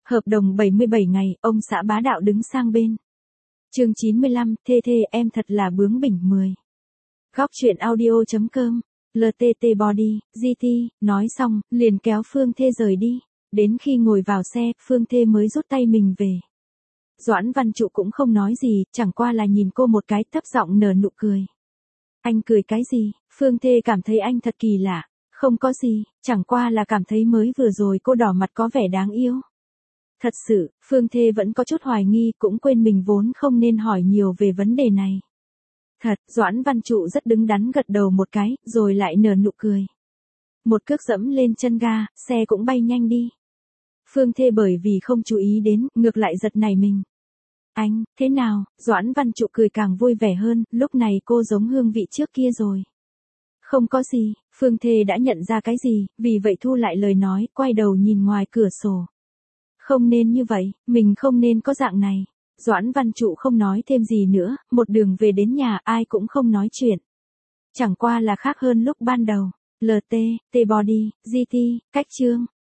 Hợp đồng 77 ngày, ông xã bá đạo đứng sang bên. Chương 95, thê em thật là bướng bỉnh 10. Góc truyện audio.com, LTT Body, GT, nói xong, liền kéo Phương Thê rời đi. Đến khi ngồi vào xe, Phương Thê mới rút tay mình về. Doãn Văn Trụ cũng không nói gì, chẳng qua là nhìn cô một cái, thấp giọng nở nụ cười. Anh cười cái gì? Phương Thê cảm thấy anh thật kỳ lạ. Không có gì, chẳng qua là cảm thấy mới vừa rồi cô đỏ mặt có vẻ đáng yêu. Thật sự, Phương Thê vẫn có chút hoài nghi, cũng quên mình vốn không nên hỏi nhiều về vấn đề này. Thật, Doãn Văn Trụ rất đứng đắn gật đầu một cái, rồi lại nở nụ cười. Một cước dẫm lên chân ga, xe cũng bay nhanh đi. Phương Thê bởi vì không chú ý đến, ngược lại giật nảy mình. Anh, thế nào? Doãn Văn Trụ cười càng vui vẻ hơn, lúc này cô giống hương vị trước kia rồi. Không có gì, Phương Thê đã nhận ra cái gì, vì vậy thu lại lời nói, quay đầu nhìn ngoài cửa sổ. Không nên như vậy, mình không nên có dạng này. Doãn Văn Trụ không nói thêm gì nữa, một đường về đến nhà ai cũng không nói chuyện. Chẳng qua là khác hơn lúc ban đầu. LT, T Body, GT, cách chương.